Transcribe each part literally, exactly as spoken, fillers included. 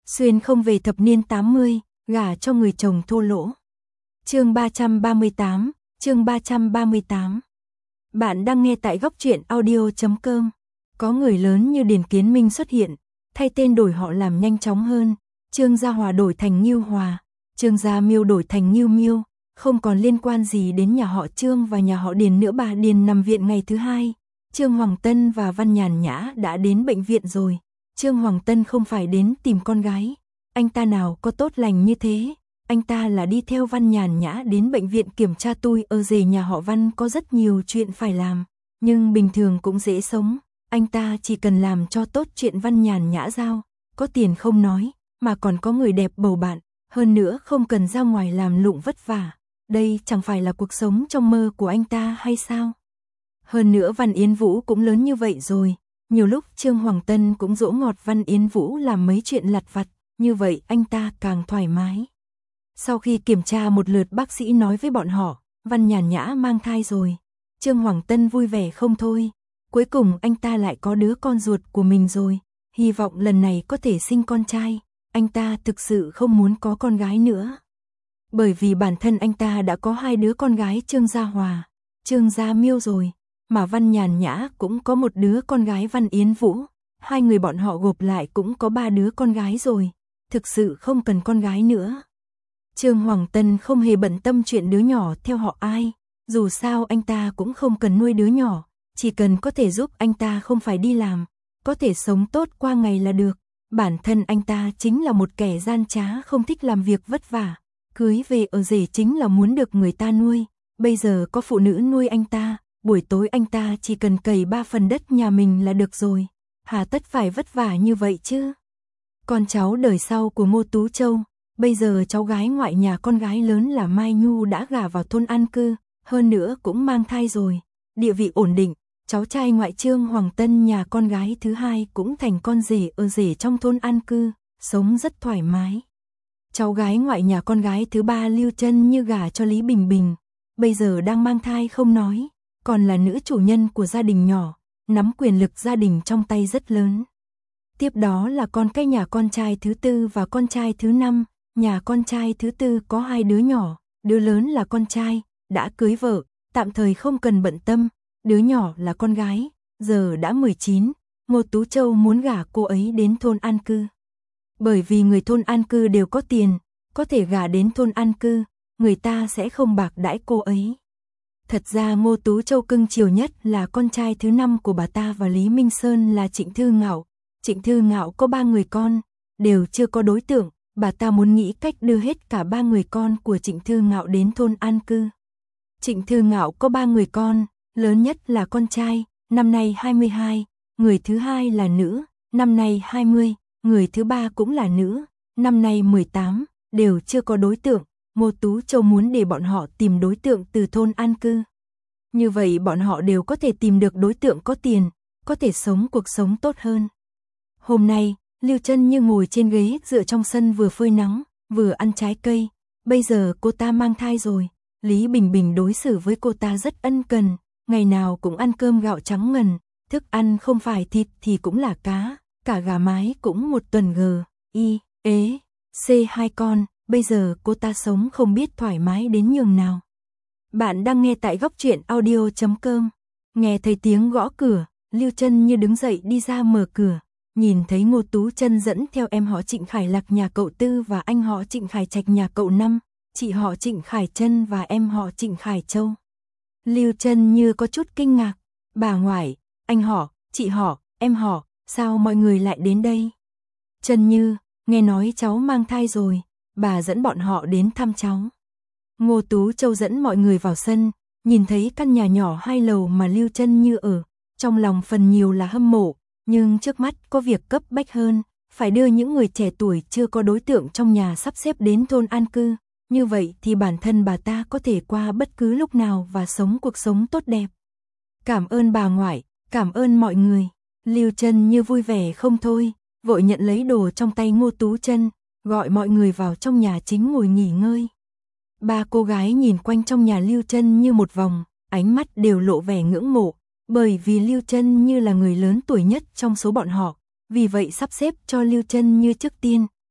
Xuyên không về thập niên tám mươi, gả cho người chồng thô lỗ. Chương ba trăm ba mươi tám, chương ba trăm ba mươi tám. Bạn đang nghe tại góc truyện audio chấm com. Có người lớn như Điền Kiến Minh xuất hiện, thay tên đổi họ làm nhanh chóng hơn, Trương Gia Hòa đổi thành Ngưu Hòa, Trương Gia Miêu đổi thành Ngưu Miêu, không còn liên quan gì đến nhà họ Trương và nhà họ Điền nữa. Bà Điền nằm viện ngày thứ hai, Trương Hoàng Tân và Văn Nhàn Nhã đã đến bệnh viện rồi. Trương Hoàng Tân không phải đến tìm con gái, anh ta nào có tốt lành như thế, anh ta là đi theo Văn Nhàn Nhã đến bệnh viện kiểm tra. Tôi ở rể nhà họ Văn có rất nhiều chuyện phải làm, nhưng bình thường cũng dễ sống, anh ta chỉ cần làm cho tốt chuyện Văn Nhàn Nhã giao, có tiền không nói, mà còn có người đẹp bầu bạn, hơn nữa không cần ra ngoài làm lụng vất vả, đây chẳng phải là cuộc sống trong mơ của anh ta hay sao? Hơn nữa Văn Yến Vũ cũng lớn như vậy rồi, nhiều lúc Trương Hoàng Tân cũng dỗ ngọt Văn Yến Vũ làm mấy chuyện lặt vặt, như vậy anh ta càng thoải mái. Sau khi kiểm tra một lượt, bác sĩ nói với bọn họ, Văn Nhàn Nhã mang thai rồi. Trương Hoàng Tân vui vẻ không thôi, cuối cùng anh ta lại có đứa con ruột của mình rồi, hy vọng lần này có thể sinh con trai, anh ta thực sự không muốn có con gái nữa. Bởi vì bản thân anh ta đã có hai đứa con gái Trương Gia Hòa, Trương Gia Miêu rồi, mà Văn Nhàn Nhã cũng có một đứa con gái Văn Yến Vũ, hai người bọn họ gộp lại cũng có ba đứa con gái rồi, thực sự không cần con gái nữa. Trương Hoàng Tân không hề bận tâm chuyện đứa nhỏ theo họ ai, dù sao anh ta cũng không cần nuôi đứa nhỏ, chỉ cần có thể giúp anh ta không phải đi làm, có thể sống tốt qua ngày là được. Bản thân anh ta chính là một kẻ gian trá, không thích làm việc vất vả, cưới về ở rể chính là muốn được người ta nuôi, bây giờ có phụ nữ nuôi anh ta, buổi tối anh ta chỉ cần cày ba phần đất nhà mình là được rồi, hà tất phải vất vả như vậy chứ. Con cháu đời sau của Ngô Tú Châu, bây giờ cháu gái ngoại nhà con gái lớn là Mai Nhu đã gả vào thôn an cư, hơn nữa cũng mang thai rồi, địa vị ổn định, cháu trai ngoại Trương Hoàng Tân nhà con gái thứ hai cũng thành con rể ở rể trong thôn an cư, sống rất thoải mái. Cháu gái ngoại nhà con gái thứ ba Lưu Trân Như gả cho Lý Bình Bình, bây giờ đang mang thai không nói, còn là nữ chủ nhân của gia đình nhỏ, nắm quyền lực gia đình trong tay rất lớn. Tiếp đó là con cái nhà con trai thứ tư và con trai thứ năm, nhà con trai thứ tư có hai đứa nhỏ, đứa lớn là con trai, đã cưới vợ, tạm thời không cần bận tâm, đứa nhỏ là con gái, giờ đã mười chín, Ngô Tú Châu muốn gả cô ấy đến thôn an cư. Bởi vì người thôn an cư đều có tiền, có thể gả đến thôn an cư, người ta sẽ không bạc đãi cô ấy. Thật ra Ngô Tú Châu cưng chiều nhất là con trai thứ năm của bà ta và Lý Minh Sơn là Trịnh Thư Ngạo. Trịnh Thư Ngạo có ba người con, đều chưa có đối tượng, bà ta muốn nghĩ cách đưa hết cả ba người con của Trịnh Thư Ngạo đến thôn an cư. Trịnh Thư Ngạo có ba người con, lớn nhất là con trai, năm nay hai mươi hai, người thứ hai là nữ, năm nay hai mươi, người thứ ba cũng là nữ, năm nay mười tám, đều chưa có đối tượng. Ngô Tú Châu muốn để bọn họ tìm đối tượng từ thôn an cư. Như vậy bọn họ đều có thể tìm được đối tượng có tiền, có thể sống cuộc sống tốt hơn. Hôm nay, Lưu Trân Như ngồi trên ghế dựa trong sân vừa phơi nắng, vừa ăn trái cây. Bây giờ cô ta mang thai rồi, Lý Bình Bình đối xử với cô ta rất ân cần, ngày nào cũng ăn cơm gạo trắng ngần, thức ăn không phải thịt thì cũng là cá, cả gà mái cũng một tuần gờ, y, ế, c hai con. Bây giờ cô ta sống không biết thoải mái đến nhường nào. Bạn đang nghe tại góc truyện audio chấm com. Nghe thấy tiếng gõ cửa, Lưu Trân Như đứng dậy đi ra mở cửa, nhìn thấy Ngô Tú Trân dẫn theo em họ Trịnh Khải Lạc nhà cậu Tư và anh họ Trịnh Khải Trạch nhà cậu Năm, chị họ Trịnh Khải Trân và em họ Trịnh Khải Châu. Lưu Trân Như có chút kinh ngạc, bà ngoại, anh họ, chị họ, em họ, sao mọi người lại đến đây? Trân Như, nghe nói cháu mang thai rồi, bà dẫn bọn họ đến thăm cháu. Ngô Tú Châu dẫn mọi người vào sân, nhìn thấy căn nhà nhỏ hai lầu mà Lưu Trân Như ở, trong lòng phần nhiều là hâm mộ, nhưng trước mắt có việc cấp bách hơn, phải đưa những người trẻ tuổi chưa có đối tượng trong nhà sắp xếp đến thôn an cư, như vậy thì bản thân bà ta có thể qua bất cứ lúc nào và sống cuộc sống tốt đẹp. Cảm ơn bà ngoại, cảm ơn mọi người. Lưu Trân Như vui vẻ không thôi, vội nhận lấy đồ trong tay Ngô Tú Trân, gọi mọi người vào trong nhà chính ngồi nghỉ ngơi. Ba cô gái nhìn quanh trong nhà Lưu Trân Như một vòng, ánh mắt đều lộ vẻ ngưỡng mộ, bởi vì Lưu Trân Như là người lớn tuổi nhất trong số bọn họ, vì vậy sắp xếp cho Lưu Trân Như trước tiên,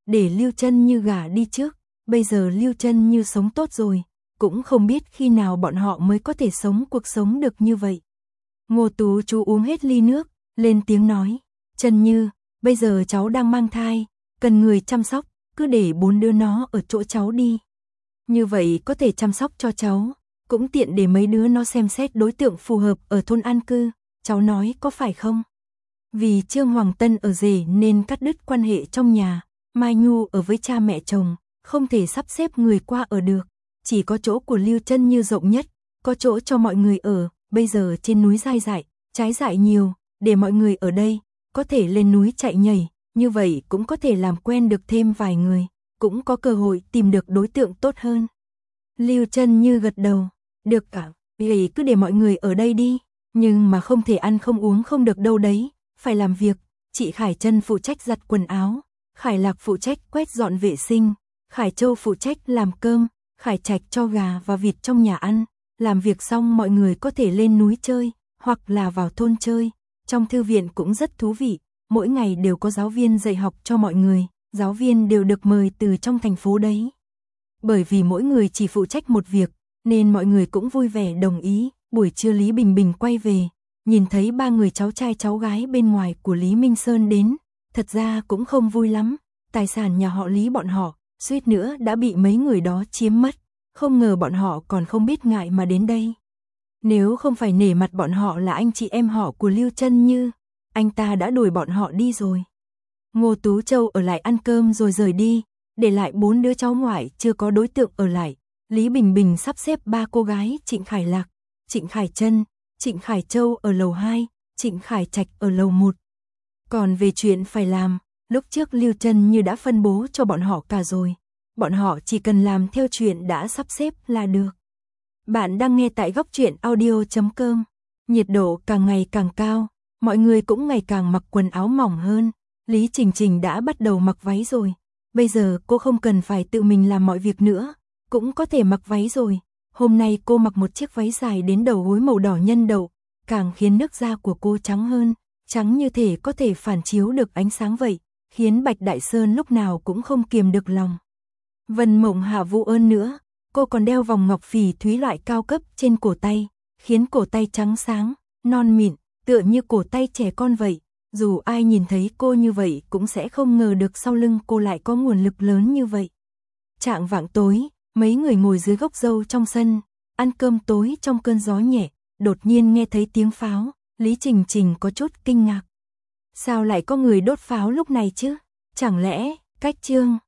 để Lưu Chân Như gả đi trước, bây giờ Lưu Chân Như sống tốt rồi, cũng không biết khi nào bọn họ mới có thể sống cuộc sống được như vậy. Ngô Tú chú uống hết ly nước, lên tiếng nói, Chân Như, bây giờ cháu đang mang thai, cần người chăm sóc, cứ để bốn đứa nó ở chỗ cháu đi. Như vậy có thể chăm sóc cho cháu, cũng tiện để mấy đứa nó xem xét đối tượng phù hợp ở thôn an cư, cháu nói có phải không? Vì Trương Hoàng Tân ở rể nên cắt đứt quan hệ trong nhà, Mai Nhu ở với cha mẹ chồng, không thể sắp xếp người qua ở được, chỉ có chỗ của Lưu Chân Như rộng nhất, có chỗ cho mọi người ở, bây giờ trên núi dai dại, trái dại nhiều, để mọi người ở đây, có thể lên núi chạy nhảy, như vậy cũng có thể làm quen được thêm vài người, cũng có cơ hội tìm được đối tượng tốt hơn. Lưu Chân Như gật đầu, được cả, vậy cứ để mọi người ở đây đi, nhưng mà không thể ăn không uống không được đâu đấy, phải làm việc, chị Khải Trân phụ trách giặt quần áo, Khải Lạc phụ trách quét dọn vệ sinh, Khải Châu phụ trách làm cơm, Khải Trạch cho gà và vịt trong nhà ăn, làm việc xong mọi người có thể lên núi chơi, hoặc là vào thôn chơi, trong thư viện cũng rất thú vị, mỗi ngày đều có giáo viên dạy học cho mọi người, giáo viên đều được mời từ trong thành phố đấy. Bởi vì mỗi người chỉ phụ trách một việc, nên mọi người cũng vui vẻ đồng ý, buổi trưa Lý Bình Bình quay về, nhìn thấy ba người cháu trai cháu gái bên ngoài của Lý Minh Sơn đến, thật ra cũng không vui lắm, tài sản nhà họ Lý bọn họ, suýt nữa đã bị mấy người đó chiếm mất, không ngờ bọn họ còn không biết ngại mà đến đây. Nếu không phải nể mặt bọn họ là anh chị em họ của Lưu Chân Như, anh ta đã đuổi bọn họ đi rồi. Ngô Tú Châu ở lại ăn cơm rồi rời đi, để lại bốn đứa cháu ngoại chưa có đối tượng ở lại. Lý Bình Bình sắp xếp ba cô gái Trịnh Khải Lạc, Trịnh Khải Trân, Trịnh Khải Châu ở lầu hai, Trịnh Khải Trạch ở lầu một. Còn về chuyện phải làm, lúc trước Lưu Chân Như đã phân bố cho bọn họ cả rồi. Bọn họ chỉ cần làm theo chuyện đã sắp xếp là được. Bạn đang nghe tại góc truyện audio chấm com. Nhiệt độ càng ngày càng cao, mọi người cũng ngày càng mặc quần áo mỏng hơn. Lý Trình Trình đã bắt đầu mặc váy rồi. Bây giờ cô không cần phải tự mình làm mọi việc nữa, cũng có thể mặc váy rồi. Hôm nay cô mặc một chiếc váy dài đến đầu gối màu đỏ nhân đậu, càng khiến nước da của cô trắng hơn, trắng như thể có thể phản chiếu được ánh sáng vậy, khiến Bạch Đại Sơn lúc nào cũng không kiềm được lòng. Vân Mộng Hạ Vũ ơn nữa, cô còn đeo vòng ngọc phỉ thúy loại cao cấp trên cổ tay, khiến cổ tay trắng sáng, non mịn, tựa như cổ tay trẻ con vậy. Dù ai nhìn thấy cô như vậy cũng sẽ không ngờ được sau lưng cô lại có nguồn lực lớn như vậy. Chạng vạng tối, mấy người ngồi dưới gốc dâu trong sân, ăn cơm tối trong cơn gió nhẹ, đột nhiên nghe thấy tiếng pháo, Lý Trình Trình có chút kinh ngạc. Sao lại có người đốt pháo lúc này chứ? Chẳng lẽ, cách Trương